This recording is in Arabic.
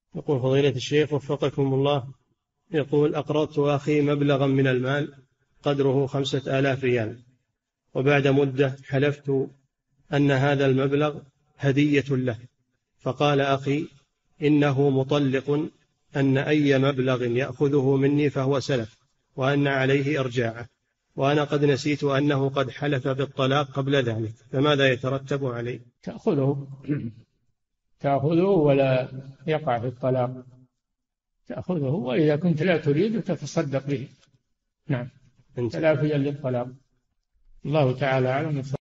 يقول فضيلة الشيخ وفقكم الله، يقول أقرضت أخي مبلغا من المال قدره 5000 ريال، وبعد مدة حلفت أن هذا المبلغ هدية له، فقال أخي إنه مطلق، أن أي مبلغ يأخذه مني فهو سلف، وأن عليه إرجاعه، وأنا قد نسيت أنه قد حلف بالطلاق قبل ذلك، فماذا يترتب عليه؟ تأخذه ولا يقع في الطلاق، تأخذه، وإذا كنت لا تريد تتصدق به. نعم، تلافيا للطلاق. الله تعالى أعلم.